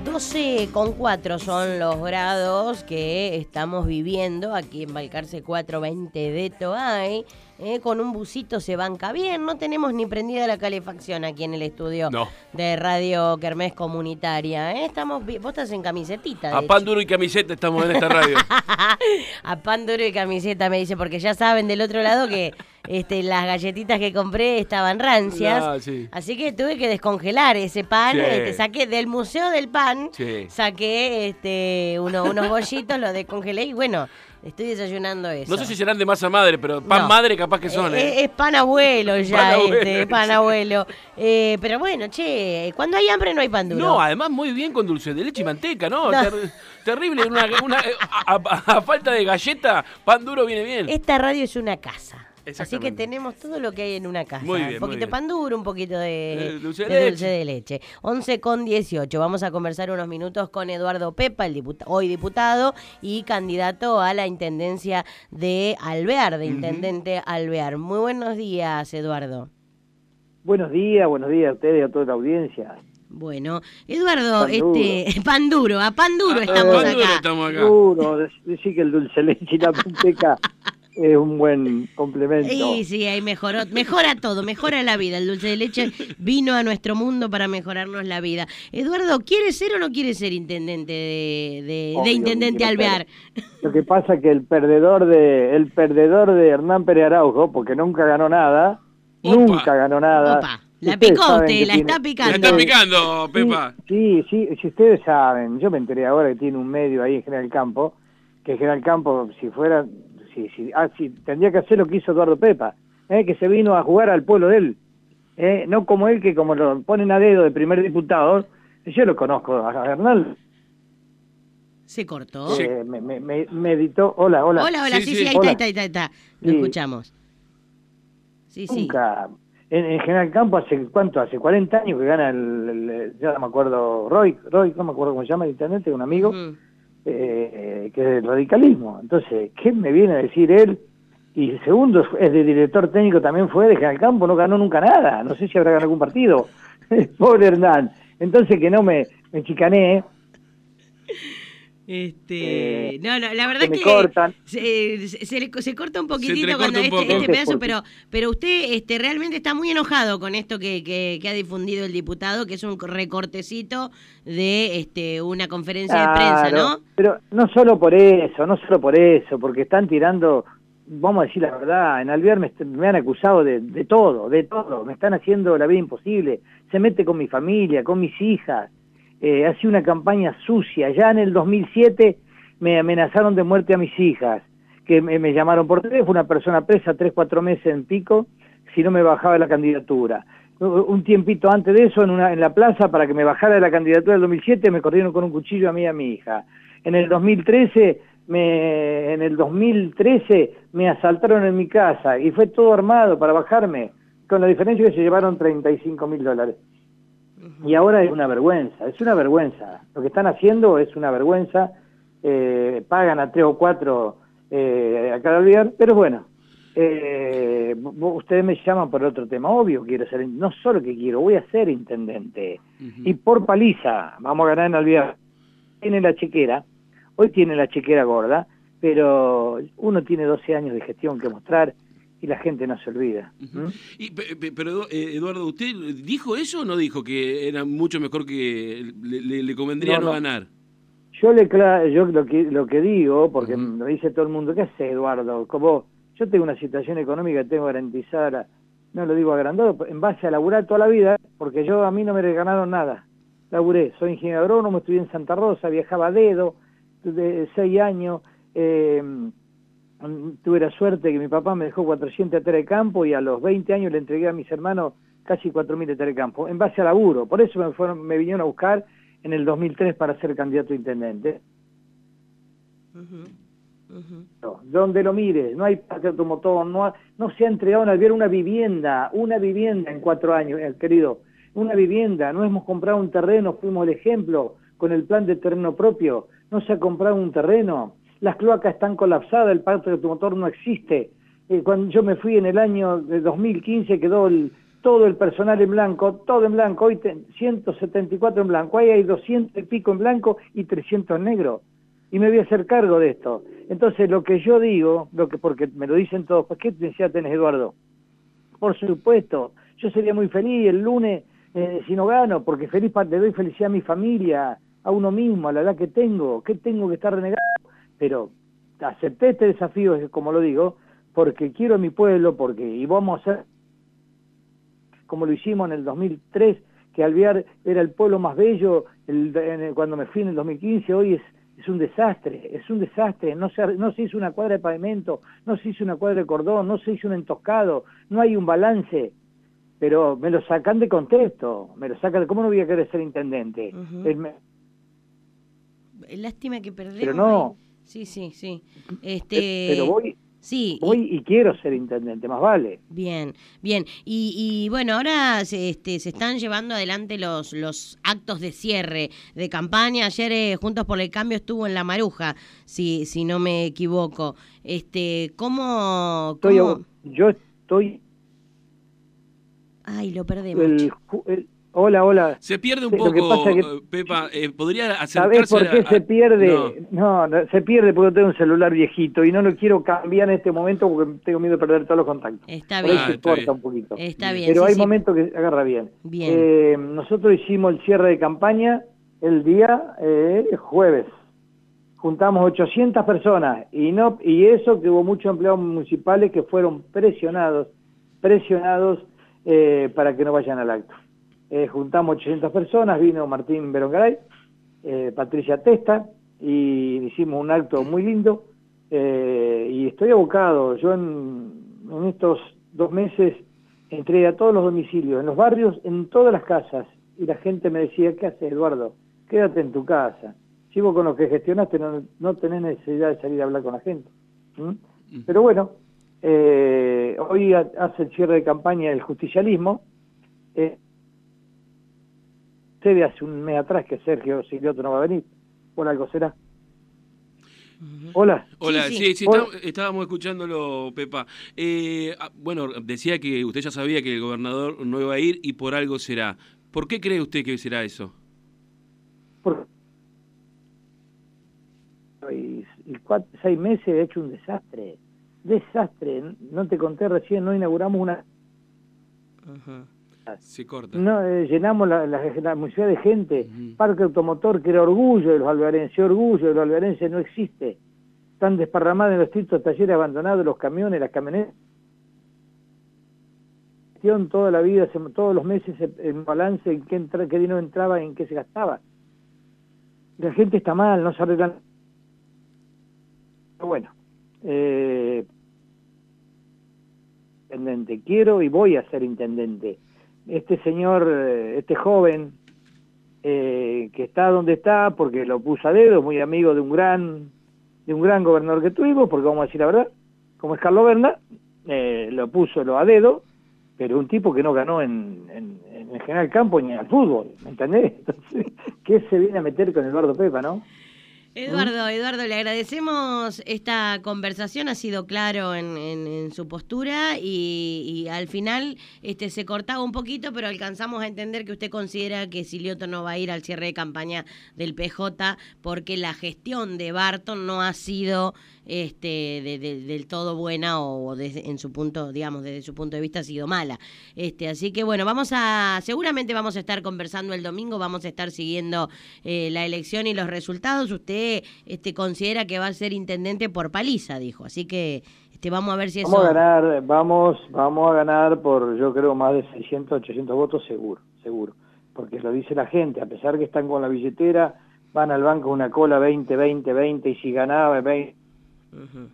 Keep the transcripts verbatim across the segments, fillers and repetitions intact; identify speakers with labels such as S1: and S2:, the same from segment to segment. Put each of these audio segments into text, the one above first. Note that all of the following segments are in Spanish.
S1: doce coma cuatro son los grados que estamos viviendo aquí en Balcarce cuatrocientos veinte de Toay. Eh, con un busito se banca bien, no tenemos ni prendida la calefacción aquí en el estudio
S2: no.
S1: de Radio Kermés Comunitaria. ¿eh? Estamos, vos estás en camisetita.
S2: A
S1: hecho.
S2: pan duro y camiseta estamos en esta radio.
S1: A pan duro y camiseta me dice, porque ya saben del otro lado que este, las galletitas que compré estaban rancias.
S2: Ah, sí.
S1: Así que tuve que descongelar ese pan.
S2: Sí.
S1: Este, saqué del Museo del Pan,
S2: Sí.
S1: saqué este, uno, unos bollitos, los descongelé y bueno, estoy desayunando eso.
S2: No sé si serán de masa madre, pero pan
S1: No.
S2: madre capaz que son,
S1: Eh,
S2: ¿eh?
S1: Es pan abuelo ya,
S2: Pan abuelo,
S1: este, pan
S2: sí.
S1: abuelo. Eh, pero bueno, che, cuando hay hambre no hay pan duro.
S2: No, además muy bien con dulce de leche y manteca, ¿no?
S1: No.
S2: Ter- terrible, una, una- a, a- a falta de galleta, pan duro viene bien.
S1: Esta radio es una casa. Así que
S2: Exactamente.
S1: tenemos todo lo que hay en una casa.
S2: Muy bien,
S1: un
S2: muy
S1: poquito de
S2: bien.
S1: pan duro, un poquito de,
S2: Eh, dulce de
S1: de
S2: leche.
S1: dulce de leche. once con dieciocho. Vamos a conversar unos minutos con Eduardo Pepa, el diputa- hoy diputado y candidato a la intendencia de Alvear, de intendente Alvear. Muy buenos días, Eduardo.
S3: Buenos días, buenos días a ustedes y a toda la audiencia.
S1: Bueno, Eduardo,
S3: Pan duro.
S1: este pan duro, a pan duro
S2: Ah,
S1: estamos
S2: pan
S1: acá.
S2: duro estamos acá.
S3: Duro, dec- decir que el dulce de leche y la manteca es un buen complemento.
S1: Sí, sí, ahí mejoró, mejora todo, mejora la vida. El dulce de leche vino a nuestro mundo para mejorarnos la vida. Eduardo, ¿quiere ser o no quiere ser intendente de, de,
S3: Obvio
S1: de
S3: que
S1: intendente
S3: quiero
S1: Alvear?
S3: Lo que pasa es que el perdedor de el perdedor de Hernán Pérez Araujo, porque nunca ganó nada,
S2: Opa.
S3: nunca ganó nada.
S1: Opa, la
S3: Ustedes
S1: picó
S3: saben
S1: usted,
S3: que
S1: la
S3: tiene-
S1: está
S2: Me
S1: picando.
S2: está picando, Pepa.
S3: Sí, sí, sí, si ustedes saben, yo me enteré ahora que tiene un medio ahí en General Campo, que General Campo, si fuera, si, si, ah, si tendría que hacer lo que hizo Eduardo Pepa, eh, que se vino a jugar al pueblo de él, eh, no como él que como lo ponen a dedo de primer diputado, yo lo conozco a Hernán,
S1: Se cortó.
S2: Sí.
S3: eh, me, me, me, me editó, hola, hola,
S1: Hola, hola, sí,
S2: Sí,
S1: sí,
S2: sí.
S1: ahí
S3: Hola.
S1: está, ahí está, ahí está, ahí está. Lo
S3: Sí.
S1: escuchamos. Sí, sí.
S3: nunca, en, en General Campo hace, ¿cuánto? Hace cuarenta años que gana el, el- el- ya no me acuerdo, Roy, Roy, no me acuerdo cómo se llama el intendente, un amigo,
S1: Ujú.
S3: eh, que es del radicalismo. Entonces, ¿qué me viene a decir él? Y segundo, es de director técnico, también fue de General Campo, no ganó nunca nada, no sé si habrá ganado algún partido. Pobre Hernán. Entonces, que no me, me chicanee,
S1: Este,
S3: Eh,
S1: no, no, la verdad
S3: que
S1: es
S3: me
S1: que
S3: cortan.
S1: se, se- se le- se corta un
S2: Se
S1: poquitito
S2: entrecorta
S1: cuando
S2: un
S1: este,
S2: poco.
S1: este pedazo,
S3: Porque-
S1: pero pero usted este realmente está muy enojado con esto que, que, que ha difundido el diputado, que es un recortecito de este una conferencia de prensa,
S3: Claro,
S1: ¿no?
S3: Pero no solo por eso, no solo por eso, porque están tirando, vamos a decir la verdad, en Alvear me, est- me han acusado de, de todo, de todo, me están haciendo la vida imposible, se mete con mi familia, con mis hijas, eh, hace una campaña sucia, ya en el dos mil siete me amenazaron de muerte a mis hijas, que me, me llamaron por teléfono, una persona presa tres, cuatro meses en Pico, si no me bajaba de la candidatura. Un tiempito antes de eso, en, una, en la plaza, para que me bajara de la candidatura del dos mil siete, me corrieron con un cuchillo a mí y a mi hija. En el dos mil trece, me, en el dos mil trece me asaltaron en mi casa y fue todo armado para bajarme, con la diferencia que se llevaron treinta y cinco mil dólares. Y ahora es una vergüenza, es una vergüenza. Lo que están haciendo es una vergüenza. Eh, pagan a tres o cuatro eh, a cada día, pero bueno, eh, vos- ustedes me llaman por otro tema, obvio quiero ser, no solo que quiero, voy a ser intendente,
S2: Ujú.
S3: y por paliza, vamos a ganar en Alvear. Tiene la chequera, hoy tiene la chequera gorda, pero uno tiene doce años de gestión que mostrar y la gente no se olvida.
S2: Ujú.
S3: ¿Mm?
S2: Y, pe- pe- pero eh, Eduardo, ¿usted dijo eso o no dijo que era mucho mejor que le, le- le convendría
S3: No,
S2: no,
S3: no.
S2: ganar?
S3: Yo le cla- yo lo que lo que digo, porque
S2: Ujú.
S3: me dice todo el mundo, ¿qué hace Eduardo? Como yo tengo una situación económica que tengo garantizada, la- no lo digo agrandado, en base a laburar toda la vida, porque yo a mí no me regalaron nada. Laburé, soy ingeniero agrónomo, estudié en Santa Rosa, viajaba a dedo, de seis años, eh, tuve la suerte que mi papá me dejó cuatrocientas hectáreas de campo y a los veinte años le entregué a mis hermanos casi cuatro mil hectáreas de campo, en base a laburo. Por eso me fueron, me vinieron a buscar en el dos mil tres para ser candidato a intendente.
S1: Ujú, ujú.
S3: No, donde lo mires, no hay parque automotor, no, ha- no se ha entregado en Alvear una vivienda, una vivienda en cuatro años, eh, querido, una vivienda, no hemos comprado un terreno, fuimos el ejemplo con el plan de terreno propio, no se ha comprado un terreno, las cloacas están colapsadas, el parque automotor no existe. Eh, cuando yo me fui en el año de dos mil quince quedó el, todo el personal en blanco, todo en blanco, hoy te, ciento setenta y cuatro en blanco, ahí hay doscientos y pico en blanco y trescientos en negro, y me voy a hacer cargo de esto. Entonces lo que yo digo, lo que porque me lo dicen todos, pues ¿qué necesidad tenés, Eduardo? Por supuesto, yo sería muy feliz el lunes eh, si no gano, porque feliz le doy felicidad a mi familia, a uno mismo, a la edad que tengo, ¿qué tengo que estar renegado? Pero acepté este desafío, como lo digo, porque quiero a mi pueblo, porque y vamos a hacer como lo hicimos en el dos mil tres, que Alvear era el pueblo más bello, el, en el, cuando me fui en el dos mil quince, hoy es, es un desastre, es un desastre, no se, no se hizo una cuadra de pavimento, no se hizo una cuadra de cordón, no se hizo un entoscado, no hay un balance, pero me lo sacan de contexto, me lo sacan de, ¿cómo no voy a querer ser intendente?
S1: Uh-huh.
S3: El, me,
S1: Lástima que perdemos.
S3: pero no.
S1: Ahí. Sí, sí, sí. Este...
S3: Pero voy...
S1: Sí,
S3: voy
S1: y,
S3: y quiero ser intendente, más vale.
S1: Bien, bien. Y, y bueno, ahora se, este, se están llevando adelante los, los actos de cierre de campaña. Ayer eh, Juntos por el Cambio estuvo en La Maruja, si, si no me equivoco. Este, ¿cómo,
S3: Estoy,
S1: cómo?
S3: Yo estoy...
S1: Ay, lo perdemos.
S3: El, el, Hola, hola.
S2: Se pierde un
S3: sí,
S2: poco,
S3: que pasa que,
S2: Pepa, eh, podría acercarse...
S3: ¿sabés por qué
S2: a,
S3: se pierde?
S2: No.
S3: no, no, se pierde porque tengo un celular viejito y no lo quiero cambiar en este momento porque tengo miedo de perder todos los contactos.
S1: Está
S3: por
S1: bien.
S3: ahí se
S2: Ah, está
S3: corta
S2: bien.
S3: un poquito.
S1: Está bien.
S3: Pero
S1: sí,
S3: hay
S1: sí.
S3: momentos que agarra bien.
S1: Bien.
S3: Eh, nosotros hicimos el cierre de campaña el día eh, jueves. Juntamos ochocientas personas y no y eso que hubo muchos empleados municipales que fueron presionados, presionados eh, para que no vayan al acto. Eh, juntamos ochocientas personas, vino Martín Berongaray, eh, Patricia Testa, y hicimos un acto muy lindo, eh, y estoy abocado, yo en, en estos dos meses entré a todos los domicilios, en los barrios, en todas las casas, y la gente me decía, ¿qué haces, Eduardo? Quédate en tu casa, si vos con lo que gestionaste no, no tenés necesidad de salir a hablar con la gente. ¿Mm? Pero bueno, eh, hoy hace el cierre de campaña el justicialismo, eh, de hace un mes atrás que Sergio Silioto no va a venir, por algo será. Hola.
S2: Hola,
S1: sí,
S2: sí,
S1: sí.
S2: sí,
S3: Hola.
S2: Está, estábamos escuchándolo, Pepa. Eh, bueno, decía que usted ya sabía que el gobernador no iba a ir y por algo será. ¿Por qué cree usted que será eso?
S3: Por... Y, y cuatro, seis meses he hecho un desastre, desastre, no te conté recién, no inauguramos una...
S2: Ajá. Se corta.
S3: No, eh, llenamos la, la, la municipalidad de gente,
S2: Uh-huh.
S3: Parque Automotor, que era orgullo de los alvearenses, orgullo de los alvearenses, no existe. Están desparramados en los distintos talleres abandonados, los camiones, las camionetas. Toda la vida, todos los meses, en balance, en qué, entra, qué dinero entraba, en qué se gastaba. La gente está mal, no se arreglan. Pero bueno, eh, intendente, quiero y voy a ser intendente. Este señor, este joven, eh, que está donde está, porque lo puso a dedo, muy amigo de un gran de un gran gobernador que tuvimos, porque vamos a decir la verdad, como es Carlos Berna, eh, lo puso lo a dedo, pero un tipo que no ganó en, en, en el General Campo ni al fútbol, ¿me entendés? Entonces, ¿qué se viene a meter con Eduardo Pepa, no?
S1: Eduardo, Eduardo, le agradecemos esta conversación, ha sido claro en, en, en su postura y, y al final este se cortaba un poquito, pero alcanzamos a entender que usted considera que Silioto no va a ir al cierre de campaña del P J porque la gestión de Barton no ha sido este de, de, del todo buena o desde, en su punto, digamos, desde su punto de vista ha sido mala. Este, así que bueno, vamos a, seguramente vamos a estar conversando el domingo, vamos a estar siguiendo eh, la elección y los resultados. Usted este considera que va a ser intendente por paliza, dijo, así que este vamos a ver si eso...
S3: Vamos a ganar, vamos, vamos a ganar por, yo creo, más de seiscientos, ochocientos votos seguro, seguro, porque lo dice la gente, a pesar que están con la billetera, van al banco una cola veinte, veinte, veinte, y si ganaba veinte... Uh-huh.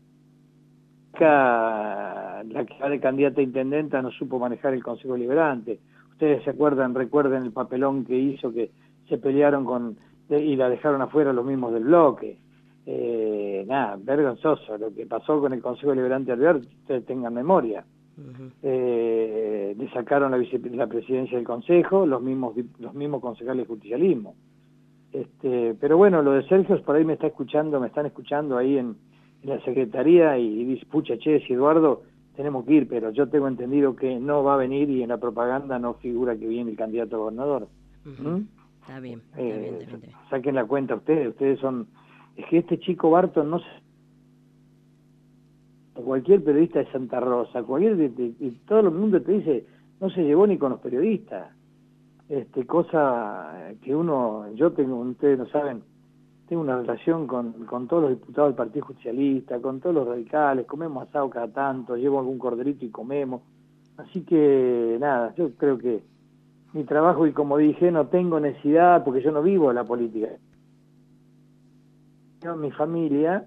S3: La que va de candidata a intendenta no supo manejar el Consejo Deliberante. Ustedes se acuerdan, recuerden el papelón que hizo, que se pelearon con de, y la dejaron afuera los mismos del bloque. Eh, nada, vergonzoso lo que pasó con el Consejo Deliberante Alvear, ustedes tengan memoria. Uh-huh. eh, le sacaron la, vice, la presidencia del Consejo, los mismos los mismos concejales de justicialismo. Este, pero bueno, lo de Sergio, por ahí me está escuchando, me están escuchando ahí en, en la secretaría y, y dice, pucha, che, si Eduardo tenemos que ir, pero yo tengo entendido que no va a venir y en la propaganda no figura que viene el candidato a gobernador.
S1: Uh-huh. ¿Mm? Está bien, está
S3: eh,
S1: bien, está bien.
S3: Saquen la cuenta ustedes, ustedes son... Es que este chico Barton no se... Cualquier periodista de Santa Rosa, cualquier de, de, de, todo el mundo te dice, no se llevó ni con los periodistas. Este, cosa que uno, yo tengo, ustedes no saben, tengo una relación con, con todos los diputados del Partido Justicialista, con todos los radicales, comemos asado cada tanto, llevo algún corderito y comemos. Así que, nada, yo creo que mi trabajo, y como dije, no tengo necesidad, porque yo no vivo la política. Yo, mi familia,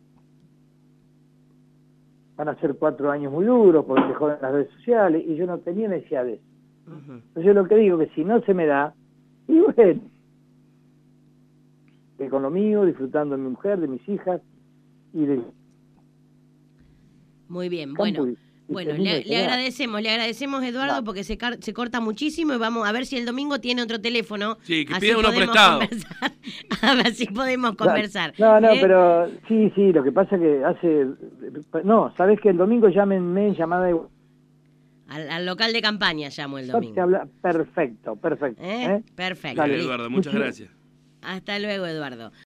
S3: van a ser cuatro años muy duros, porque se joden las redes sociales, y yo no tenía necesidad de eso. Uh-huh. Entonces yo lo que digo, que si no se me da, y bueno, que con lo mío, disfrutando de mi mujer, de mis hijas, y de...
S1: Muy bien, bueno. Bueno, le, le agradecemos, le agradecemos, Eduardo, no. porque se, car se corta muchísimo y vamos a ver si el domingo tiene otro teléfono.
S2: Sí, que pida uno prestado.
S1: A ver si podemos conversar.
S3: No, no,
S1: ¿eh?
S3: pero sí, sí, lo que pasa que hace... No, sabés que el domingo llámenme en llamada de...
S1: Al, al local de campaña llamo el domingo.
S3: Habla... Perfecto, perfecto.
S1: ¿Eh?
S3: ¿eh?
S1: Perfecto.
S2: Dale, Eduardo, muchas gracias.
S1: Hasta luego, Eduardo.